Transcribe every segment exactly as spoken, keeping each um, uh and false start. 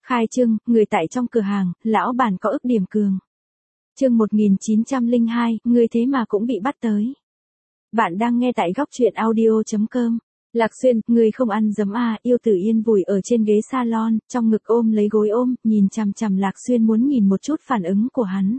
Khai trương, người tại trong cửa hàng, lão bản có ức điểm cường. Chương một nghìn chín trăm lẻ hai, người thế mà cũng bị bắt tới. Bạn đang nghe tại góc truyện audio chấm com. Lạc Xuyên, người không ăn giấm à, Yêu Tử Yên vùi ở trên ghế salon, trong ngực ôm lấy gối ôm, nhìn chằm chằm Lạc Xuyên muốn nhìn một chút phản ứng của hắn.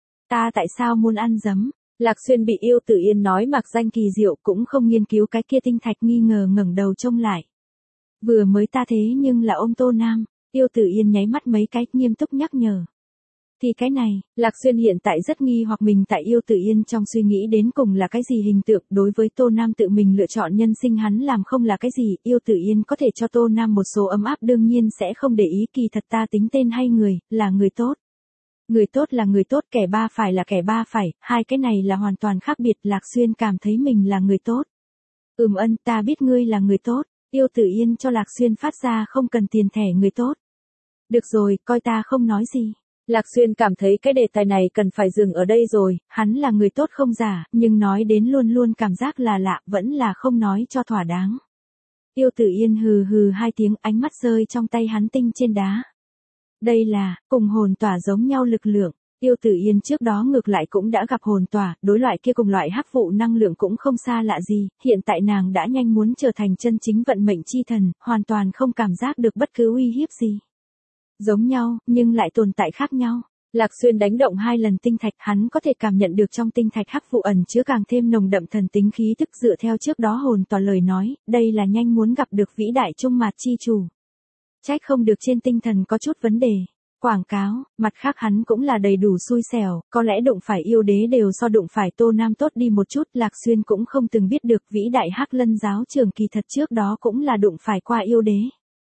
Ta tại sao muốn ăn giấm? Lạc Xuyên bị Yêu Tử Yên nói mặc danh kỳ diệu, cũng không nghiên cứu cái kia tinh thạch, nghi ngờ ngẩng đầu trông lại. Vừa mới ta thế nhưng là ôm Tô Nam. Yêu Tử Yên nháy mắt mấy cái, nghiêm túc nhắc nhở. Thì cái này, Lạc Xuyên hiện tại rất nghi hoặc mình tại Yêu Tử Yên trong suy nghĩ đến cùng là cái gì hình tượng. Đối với Tô Nam tự mình lựa chọn nhân sinh hắn làm không là cái gì, Yêu Tử Yên có thể cho Tô Nam một số ấm áp đương nhiên sẽ không để ý, kỳ thật ta tính tên hay người, là người tốt. Người tốt là người tốt, kẻ ba phải là kẻ ba phải, hai cái này là hoàn toàn khác biệt. Lạc Xuyên cảm thấy mình là người tốt. Ừm ân, ta biết ngươi là người tốt. Yêu Tử Yên cho Lạc Xuyên phát ra không cần tiền thẻ người tốt. Được rồi, coi ta không nói gì. Lạc Xuyên cảm thấy cái đề tài này cần phải dừng ở đây rồi, hắn là người tốt không giả, nhưng nói đến luôn luôn cảm giác là lạ, vẫn là không nói cho thỏa đáng. Yêu Tử Yên hừ hừ hai tiếng, ánh mắt rơi trong tay hắn tinh trên đá. Đây là, cùng hồn tỏa giống nhau lực lượng. Yêu Tử Yên trước đó ngược lại cũng đã gặp hồn tỏa, đối loại kia cùng loại hắc vụ năng lượng cũng không xa lạ gì, hiện tại nàng đã nhanh muốn trở thành chân chính vận mệnh chi thần, hoàn toàn không cảm giác được bất cứ uy hiếp gì. Giống nhau, nhưng lại tồn tại khác nhau. Lạc Xuyên đánh động hai lần tinh thạch, hắn có thể cảm nhận được trong tinh thạch hắc vụ ẩn chứa càng thêm nồng đậm thần tính khí tức, dựa theo trước đó hồn tỏa lời nói, đây là nhanh muốn gặp được vĩ đại trung mạt chi chủ. Trách không được trên tinh thần có chút vấn đề. Quảng cáo, mặt khác hắn cũng là đầy đủ xui xẻo, có lẽ đụng phải yêu đế đều so đụng phải Tô Nam tốt đi một chút. Lạc Xuyên cũng không từng biết được vĩ đại Hắc Lân giáo trường kỳ thật trước đó cũng là đụng phải qua yêu đế.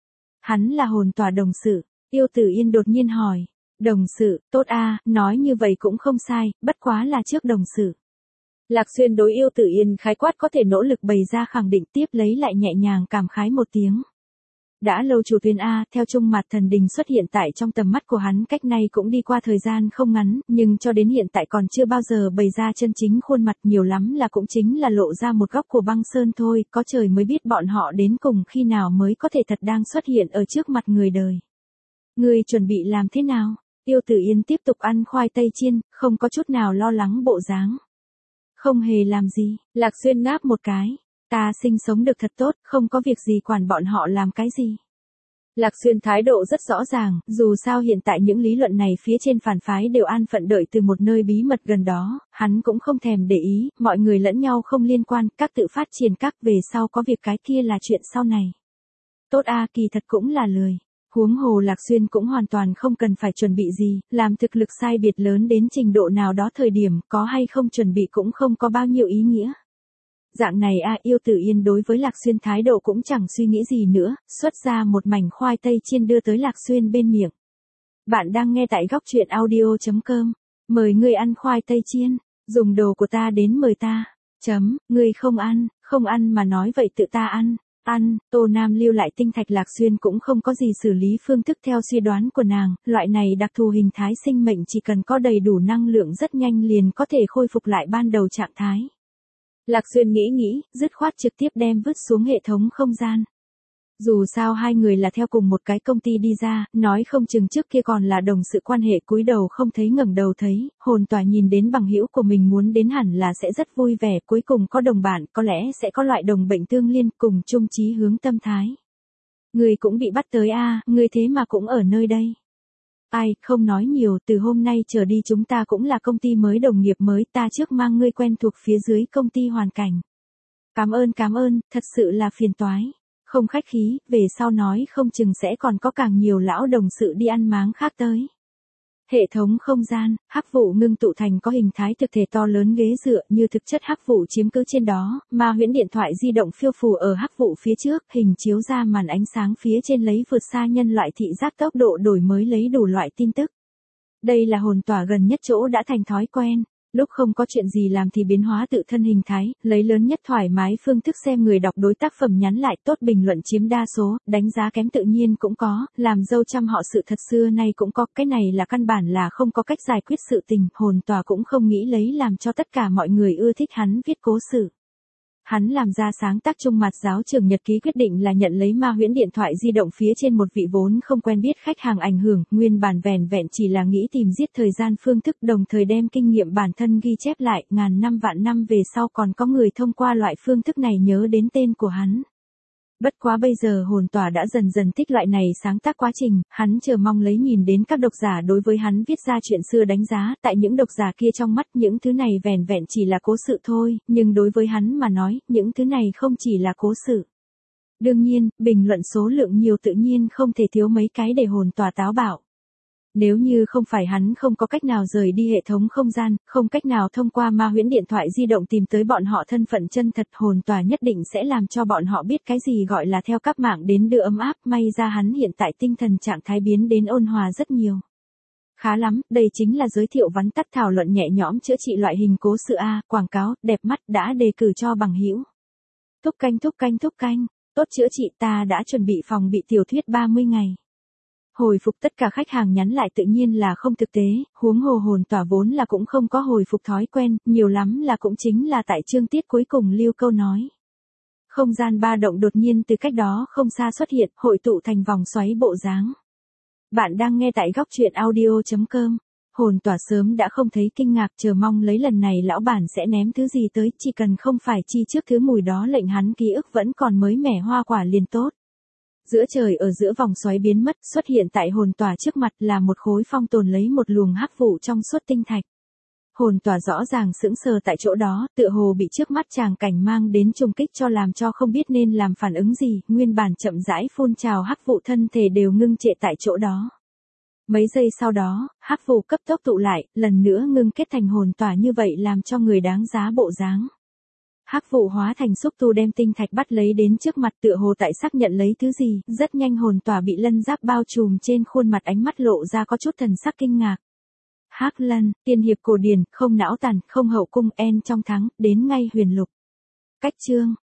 Hắn là hồn tỏa đồng sự. Yêu Tử Yên đột nhiên hỏi. Đồng sự, tốt a, nói như vậy cũng không sai, bất quá là trước đồng sự. Lạc Xuyên đối Yêu Tử Yên khái quát có thể nỗ lực bày ra khẳng định, tiếp lấy lại nhẹ nhàng cảm khái một tiếng. Đã lâu chủ tuyên A, theo trung mặt thần đình xuất hiện tại trong tầm mắt của hắn, cách này cũng đi qua thời gian không ngắn, nhưng cho đến hiện tại còn chưa bao giờ bày ra chân chính khuôn mặt, nhiều lắm là cũng chính là lộ ra một góc của băng sơn thôi, có trời mới biết bọn họ đến cùng khi nào mới có thể thật đang xuất hiện ở trước mặt người đời. Ngươi chuẩn bị làm thế nào? Yêu Tử Yên tiếp tục ăn khoai tây chiên, không có chút nào lo lắng bộ dáng. Không hề làm gì, Lạc Xuyên ngáp một cái. Ta sinh sống được thật tốt, không có việc gì quản bọn họ làm cái gì. Lạc Xuyên thái độ rất rõ ràng, dù sao hiện tại những lý luận này phía trên phản phái đều an phận đợi từ một nơi bí mật gần đó, hắn cũng không thèm để ý, mọi người lẫn nhau không liên quan, các tự phát triển các về sau có việc cái kia là chuyện sau này. Tốt a, kỳ thật cũng là lười. Huống hồ Lạc Xuyên cũng hoàn toàn không cần phải chuẩn bị gì, làm thực lực sai biệt lớn đến trình độ nào đó thời điểm có hay không chuẩn bị cũng không có bao nhiêu ý nghĩa. Dạng này a, Yêu Tử Yên đối với Lạc Xuyên thái độ cũng chẳng suy nghĩ gì nữa, xuất ra một mảnh khoai tây chiên đưa tới Lạc Xuyên bên miệng. Bạn đang nghe tại góc truyện audio chấm com. Mời ngươi ăn khoai tây chiên, dùng đồ của ta đến mời ta. Chấm, ngươi không ăn, không ăn mà nói vậy tự ta ăn. Ăn, Tô Nam lưu lại tinh thạch. Lạc Xuyên cũng không có gì xử lý phương thức theo suy đoán của nàng, loại này đặc thù hình thái sinh mệnh chỉ cần có đầy đủ năng lượng rất nhanh liền có thể khôi phục lại ban đầu trạng thái. Lạc Xuyên nghĩ nghĩ, dứt khoát trực tiếp đem vứt xuống hệ thống không gian. Dù sao hai người là theo cùng một cái công ty đi ra, nói không chừng trước kia còn là đồng sự quan hệ, cúi đầu không thấy ngẩng đầu thấy, hồn tỏa nhìn đến bằng hữu của mình muốn đến hẳn là sẽ rất vui vẻ, cuối cùng có đồng bạn, có lẽ sẽ có loại đồng bệnh tương liên cùng chung chí hướng tâm thái. Người cũng bị bắt tới a, người thế mà cũng ở nơi đây. Ai, không nói nhiều, từ hôm nay trở đi chúng ta cũng là công ty mới, đồng nghiệp mới, ta trước mang ngươi quen thuộc phía dưới công ty hoàn cảnh. Cảm ơn cảm ơn, thật sự là phiền toái. Không khách khí, về sau nói không chừng sẽ còn có càng nhiều lão đồng sự đi ăn máng khác tới. Hệ thống không gian, hắc vụ ngưng tụ thành có hình thái thực thể to lớn ghế dựa, như thực chất hắc vụ chiếm cứ trên đó, ma huyễn điện thoại di động phiêu phù ở hắc vụ phía trước, hình chiếu ra màn ánh sáng phía trên lấy vượt xa nhân loại thị giác tốc độ đổi mới lấy đủ loại tin tức. Đây là hồn tỏa gần nhất chỗ đã thành thói quen. Lúc không có chuyện gì làm thì biến hóa tự thân hình thái, lấy lớn nhất thoải mái phương thức xem người đọc đối tác phẩm nhắn lại, tốt bình luận chiếm đa số, đánh giá kém tự nhiên cũng có, làm dâu trăm họ sự thật xưa nay cũng có, cái này là căn bản là không có cách giải quyết sự tình, hồn tỏa cũng không nghĩ lấy làm cho tất cả mọi người ưa thích hắn viết cố sự. Hắn làm ra sáng tác chung mặt giáo trưởng nhật ký quyết định là nhận lấy ma huyễn điện thoại di động phía trên một vị vốn không quen biết khách hàng ảnh hưởng, nguyên bản vẻn vẹn chỉ là nghĩ tìm giết thời gian phương thức, đồng thời đem kinh nghiệm bản thân ghi chép lại, ngàn năm vạn năm về sau còn có người thông qua loại phương thức này nhớ đến tên của hắn. Bất quá bây giờ hồn tỏa đã dần dần thích loại này sáng tác quá trình, hắn chờ mong lấy nhìn đến các độc giả đối với hắn viết ra chuyện xưa đánh giá, tại những độc giả kia trong mắt những thứ này vẻn vẹn chỉ là cố sự thôi, nhưng đối với hắn mà nói, những thứ này không chỉ là cố sự. Đương nhiên, bình luận số lượng nhiều tự nhiên không thể thiếu mấy cái để hồn tỏa táo bạo. Nếu như không phải hắn không có cách nào rời đi hệ thống không gian, không cách nào thông qua ma huyễn điện thoại di động tìm tới bọn họ thân phận chân thật, hồn tỏa nhất định sẽ làm cho bọn họ biết cái gì gọi là theo các mạng đến đưa ấm áp, may ra hắn hiện tại tinh thần trạng thái biến đến ôn hòa rất nhiều. Khá lắm, đây chính là giới thiệu vắn tắt thảo luận nhẹ nhõm chữa trị loại hình cố sự A, quảng cáo, đẹp mắt đã đề cử cho bằng hữu. Thúc canh thúc canh thúc canh, tốt chữa trị ta đã chuẩn bị phòng bị tiểu thuyết ba mươi ngày. Hồi phục tất cả khách hàng nhắn lại tự nhiên là không thực tế, huống hồ hồn tỏa vốn là cũng không có hồi phục thói quen, nhiều lắm là cũng chính là tại chương tiết cuối cùng lưu câu nói. Không gian ba động đột nhiên từ cách đó không xa xuất hiện, hội tụ thành vòng xoáy bộ dáng. Bạn đang nghe tại góc truyện audio chấm com. Hồn tỏa sớm đã không thấy kinh ngạc, chờ mong lấy lần này lão bản sẽ ném thứ gì tới, chỉ cần không phải chi trước thứ mùi đó lệnh hắn ký ức vẫn còn mới mẻ hoa quả liền tốt. Giữa trời ở giữa vòng xoáy biến mất, xuất hiện tại hồn tỏa trước mặt là một khối phong tồn lấy một luồng hắc vụ trong suốt tinh thạch. Hồn tỏa rõ ràng sững sờ tại chỗ đó, tựa hồ bị trước mắt tràng cảnh mang đến trùng kích cho làm cho không biết nên làm phản ứng gì, nguyên bản chậm rãi phun trào hắc vụ thân thể đều ngưng trệ tại chỗ đó. Mấy giây sau đó, hắc vụ cấp tốc tụ lại, lần nữa ngưng kết thành hồn tỏa như vậy làm cho người đáng giá bộ dáng. Hắc vụ hóa thành xúc tu đem tinh thạch bắt lấy đến trước mặt, tựa hồ tại xác nhận lấy thứ gì, rất nhanh hồn tỏa bị lân giáp bao trùm trên khuôn mặt, ánh mắt lộ ra có chút thần sắc kinh ngạc. Hắc Lân, tiên hiệp cổ điển, không não tàn, không hậu cung, en trong thắng, đến ngay huyền lục. Cách chương,